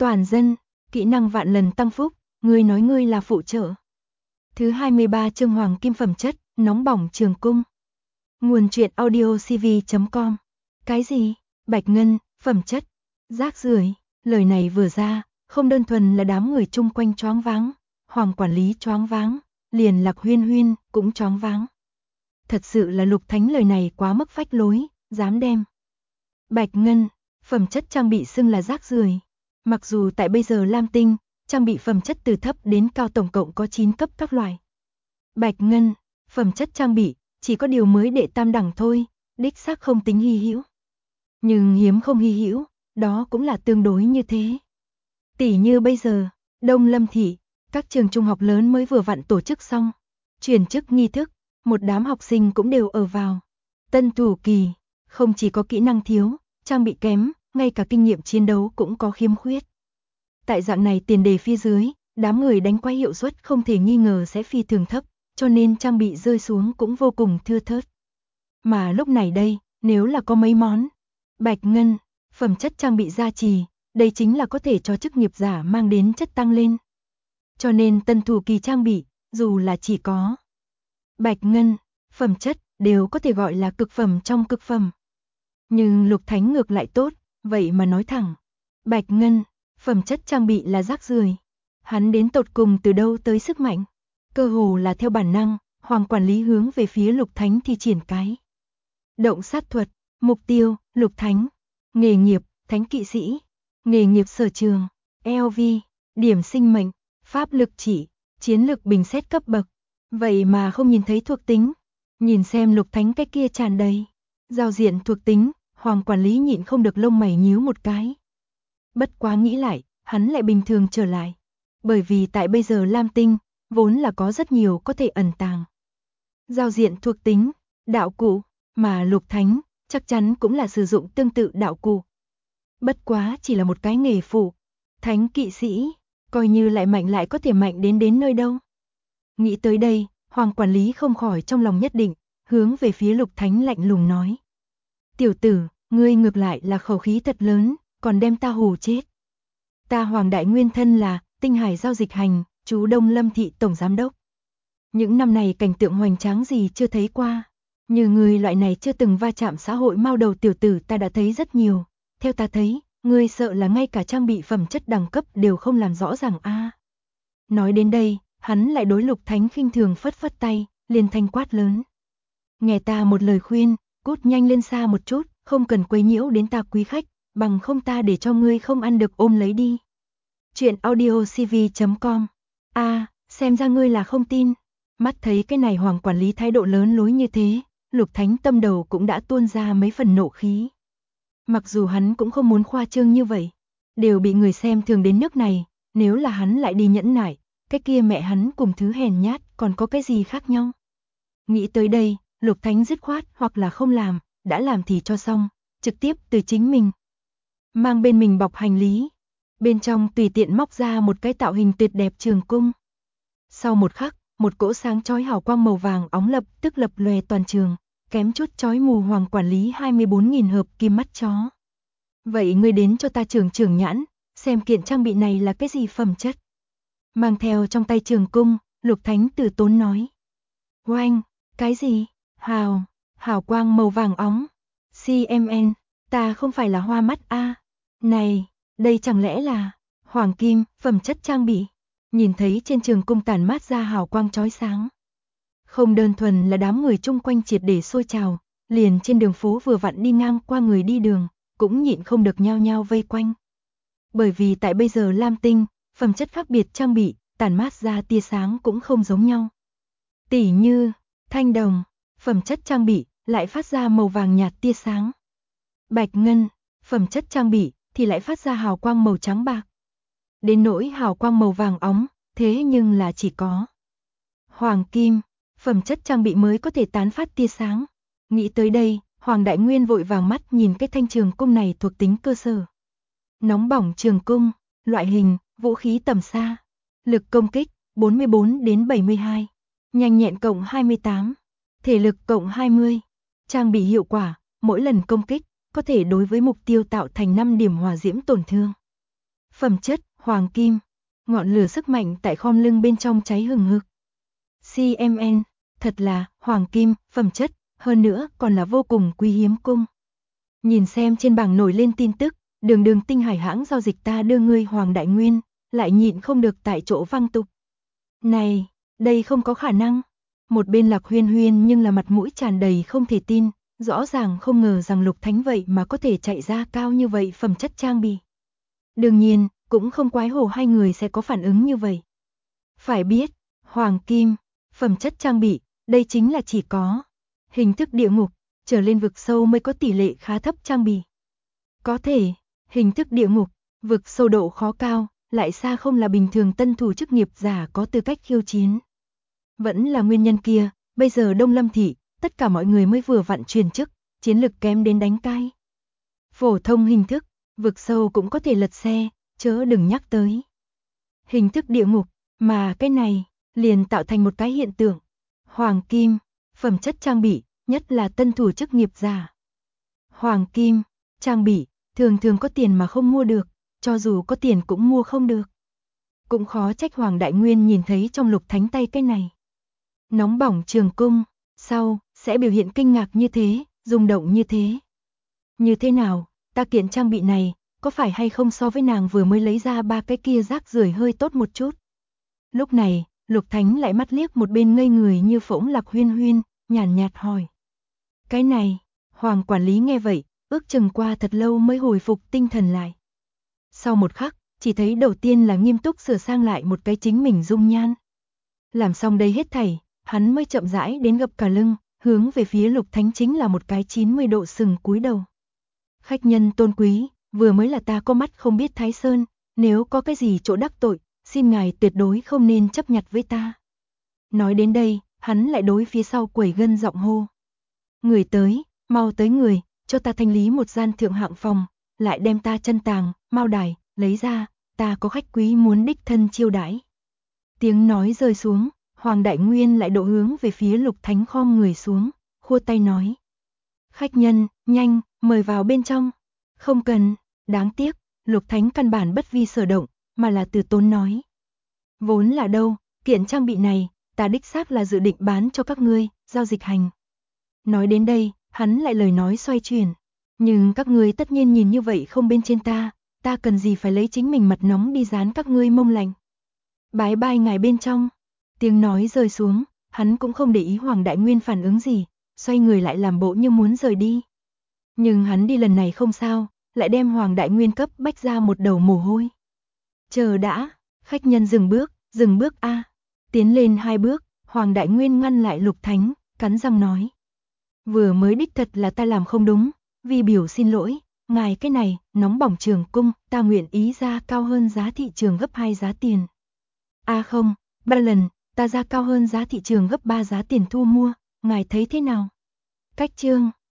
Toàn dân, kỹ năng vạn lần tăng phúc, ngươi nói ngươi là phụ trợ. Thứ 23 chương Hoàng Kim phẩm chất, nóng bỏng trường cung. Nguồn truyện audiocv.com. Cái gì? Bạch ngân, phẩm chất, rác rưởi. Lời này vừa ra, không đơn thuần là đám người chung quanh choáng váng, Hoàng quản lý choáng váng, liền Lạc Huyên Huyên cũng choáng váng. Thật sự là Lục Thánh lời này quá mức phách lối, dám đem Bạch ngân, phẩm chất trang bị xưng là rác rưởi. Mặc dù tại bây giờ Lam Tinh, trang bị phẩm chất từ thấp đến cao tổng cộng có 9 cấp các loại. Bạch ngân, phẩm chất trang bị, chỉ có điều mới đệ tam đẳng thôi, đích xác không tính hy hữu. Nhưng hiếm không hy hữu, đó cũng là tương đối như thế. Tỷ như bây giờ, Đông Lâm Thị, các trường trung học lớn mới vừa vặn tổ chức xong, chuyển chức nghi thức, một đám học sinh cũng đều ở vào. Tân thủ kỳ, không chỉ có kỹ năng thiếu, trang bị kém, ngay cả kinh nghiệm chiến đấu cũng có khiếm khuyết. Tại dạng này tiền đề phía dưới, đám người đánh quái hiệu suất không thể nghi ngờ sẽ phi thường thấp, cho nên trang bị rơi xuống cũng vô cùng thưa thớt. Mà lúc này đây, nếu là có mấy món Bạch ngân, phẩm chất trang bị gia trì, đây chính là có thể cho chức nghiệp giả mang đến chất tăng lên. Cho nên tân thủ kỳ trang bị, dù là chỉ có Bạch ngân, phẩm chất, đều có thể gọi là cực phẩm trong cực phẩm. Nhưng Lục Thánh ngược lại tốt, vậy mà nói thẳng, Bạch ngân, phẩm chất trang bị là rác rưởi. Hắn đến tột cùng từ đâu tới sức mạnh? Cơ hồ là theo bản năng, Hoàng quản lý hướng về phía Lục Thánh thi triển cái động sát thuật, mục tiêu, Lục Thánh, nghề nghiệp, thánh kỵ sĩ, nghề nghiệp sở trường, LV, điểm sinh mệnh, pháp lực chỉ, chiến lực bình xét cấp bậc. Vậy mà không nhìn thấy thuộc tính, nhìn xem Lục Thánh cái kia tràn đầy giao diện thuộc tính, Hoàng quản lý nhịn không được lông mày nhíu một cái. Bất quá nghĩ lại, hắn lại bình thường trở lại. Bởi vì tại bây giờ Lam Tinh, vốn là có rất nhiều có thể ẩn tàng giao diện thuộc tính, đạo cụ, mà Lục Thánh chắc chắn cũng là sử dụng tương tự đạo cụ. Bất quá chỉ là một cái nghề phụ, thánh kỵ sĩ, coi như lại mạnh lại có thể mạnh đến nơi đâu. Nghĩ tới đây, Hoàng quản lý không khỏi trong lòng nhất định, hướng về phía Lục Thánh lạnh lùng nói. Tiểu tử, ngươi ngược lại là khẩu khí thật lớn, còn đem ta hù chết. Ta Hoàng đại nguyên thân là Tinh Hải giao dịch hành, chú Đông Lâm Thị tổng giám đốc. Những năm này cảnh tượng hoành tráng gì chưa thấy qua. Như người loại này chưa từng va chạm xã hội mao đầu tiểu tử ta đã thấy rất nhiều. Theo ta thấy, ngươi sợ là ngay cả trang bị phẩm chất đẳng cấp đều không làm rõ ràng a. Nói đến đây, hắn lại đối Lục Thánh khinh thường phất phất tay, liền thanh quát lớn. Nghe ta một lời khuyên, cút nhanh lên xa một chút, không cần quấy nhiễu đến ta quý khách, bằng không ta để cho ngươi không ăn được ôm lấy đi. Chuyện audiocv.com. Xem ra ngươi là không tin. Mắt thấy cái này Hoàng quản lý thái độ lớn lối như thế, Lục Thánh tâm đầu cũng đã tuôn ra mấy phần nộ khí. Mặc dù hắn cũng không muốn khoa trương như vậy, đều bị người xem thường đến nước này, nếu là hắn lại đi nhẫn nại, cái kia mẹ hắn cùng thứ hèn nhát còn có cái gì khác nhau. Nghĩ tới đây, Lục Thánh dứt khoát hoặc là không làm, đã làm thì cho xong, trực tiếp từ chính mình mang bên mình bọc hành lý, bên trong tùy tiện móc ra một cái tạo hình tuyệt đẹp trường cung. Sau một khắc, một cỗ sáng chói hào quang màu vàng óng lập tức lập lòe toàn trường, kém chút chói mù Hoàng quản lý 24.000 hợp kim mắt chó. Vậy ngươi đến cho ta trưởng nhãn, xem kiện trang bị này là cái gì phẩm chất. Mang theo trong tay trường cung, Lục Thánh từ tốn nói. Oanh, cái gì? Hào quang màu vàng óng. CMN, ta không phải là hoa mắt a. Này, đây chẳng lẽ là hoàng kim, phẩm chất trang bị. Nhìn thấy trên trường cung tản mát ra hào quang chói sáng. Không đơn thuần là đám người chung quanh triệt để sôi trào, liền trên đường phố vừa vặn đi ngang qua người đi đường, cũng nhịn không được nhao nhao vây quanh. Bởi vì tại bây giờ Lam Tinh, phẩm chất khác biệt trang bị, tản mát ra tia sáng cũng không giống nhau. Tỉ như, thanh đồng, phẩm chất trang bị, lại phát ra màu vàng nhạt tia sáng. Bạch ngân, phẩm chất trang bị, thì lại phát ra hào quang màu trắng bạc. Đến nỗi hào quang màu vàng óng, thế nhưng là chỉ có hoàng kim, phẩm chất trang bị mới có thể tán phát tia sáng. Nghĩ tới đây, Hoàng Đại Nguyên vội vàng mắt nhìn cái thanh trường cung này thuộc tính cơ sở. Nóng bỏng trường cung, loại hình, vũ khí tầm xa, lực công kích, 44 đến 72, nhanh nhẹn cộng 28, thể lực cộng 20, trang bị hiệu quả, mỗi lần công kích, có thể đối với mục tiêu tạo thành 5 điểm hỏa diễm tổn thương. Phẩm chất, hoàng kim. Ngọn lửa sức mạnh tại khom lưng bên trong cháy hừng hực. CMN, thật là, hoàng kim, phẩm chất, hơn nữa còn là vô cùng quý hiếm cung. Nhìn xem trên bảng nổi lên tin tức, Đường Tinh Hải hãng giao dịch ta đưa ngươi Hoàng Đại Nguyên, lại nhịn không được tại chỗ văng tục. Này, đây không có khả năng. Một bên Lạc Huyên Huyên nhưng là mặt mũi tràn đầy không thể tin, rõ ràng không ngờ rằng Lục Thánh vậy mà có thể chạy ra cao như vậy phẩm chất trang bị. Đương nhiên, cũng không quái hồ hai người sẽ có phản ứng như vậy. Phải biết, hoàng kim, phẩm chất trang bị, đây chính là chỉ có hình thức địa ngục, trở lên vực sâu mới có tỷ lệ khá thấp trang bị. Có thể, hình thức địa ngục, vực sâu độ khó cao, lại xa không là bình thường tân thủ chức nghiệp giả có tư cách khiêu chiến. Vẫn là nguyên nhân kia, bây giờ Đông Lâm Thị, tất cả mọi người mới vừa vặn truyền chức, chiến lực kém đến đánh cai. Phổ thông hình thức, vực sâu cũng có thể lật xe, chớ đừng nhắc tới hình thức địa ngục, mà cái này liền tạo thành một cái hiện tượng. Hoàng kim, phẩm chất trang bị, nhất là tân thủ chức nghiệp giả. Hoàng kim, trang bị, thường thường có tiền mà không mua được, cho dù có tiền cũng mua không được. Cũng khó trách Hoàng Đại Nguyên nhìn thấy trong Lục Thánh tay cái này. Nóng bỏng trường cung, sau, sẽ biểu hiện kinh ngạc như thế, rung động như thế. Như thế nào, ta kiện trang bị này, có phải hay không so với nàng vừa mới lấy ra ba cái kia rác rưởi hơi tốt một chút. Lúc này, Lục Thánh lại mắt liếc một bên ngây người như phỗng Lạc Huyên Huyên, nhàn nhạt hỏi. Cái này, Hoàng quản lý nghe vậy, ước chừng qua thật lâu mới hồi phục tinh thần lại. Sau một khắc, chỉ thấy đầu tiên là nghiêm túc sửa sang lại một cái chính mình dung nhan. Làm xong đây hết thảy, hắn mới chậm rãi đến gập cả lưng, hướng về phía Lục Thánh chính là một cái 90 độ sừng cúi đầu. Khách nhân tôn quý, vừa mới là ta có mắt không biết Thái Sơn, nếu có cái gì chỗ đắc tội, xin ngài tuyệt đối không nên chấp nhặt với ta. Nói đến đây, hắn lại đối phía sau quẩy gân giọng hô. Người tới, mau tới người, cho ta thanh lý một gian thượng hạng phòng, lại đem ta chân tàng, mao đài, lấy ra, ta có khách quý muốn đích thân chiêu đãi. Tiếng nói rơi xuống, Hoàng Đại Nguyên lại độ hướng về phía Lục Thánh khom người xuống, khua tay nói. Khách nhân, nhanh, mời vào bên trong. Không cần, đáng tiếc, Lục Thánh căn bản bất vi sở động, mà là từ tốn nói. Vốn là đâu, kiện trang bị này, ta đích xác là dự định bán cho các ngươi, giao dịch hành. Nói đến đây, hắn lại lời nói xoay chuyển. Nhưng các ngươi tất nhiên nhìn như vậy không bên trên ta cần gì phải lấy chính mình mặt nóng đi dán các ngươi mông lạnh. Bái bai ngài bên trong. Tiếng nói rơi xuống, hắn cũng không để ý Hoàng Đại Nguyên phản ứng gì, xoay người lại làm bộ như muốn rời đi. Nhưng hắn đi lần này không sao, lại đem Hoàng Đại Nguyên cấp bách ra một đầu mồ hôi. Chờ đã, khách nhân dừng bước a. Tiến lên 2 bước, Hoàng Đại Nguyên ngăn lại Lục Thánh, cắn răng nói. Vừa mới đích thật là ta làm không đúng, vì biểu xin lỗi, ngài cái này, nóng bỏng trường cung, ta nguyện ý ra cao hơn giá thị trường gấp 2 giá tiền. Không, 3 lần, ta ra cao hơn giá thị trường gấp 3 giá tiền thu mua, ngài thấy thế nào? Cách chương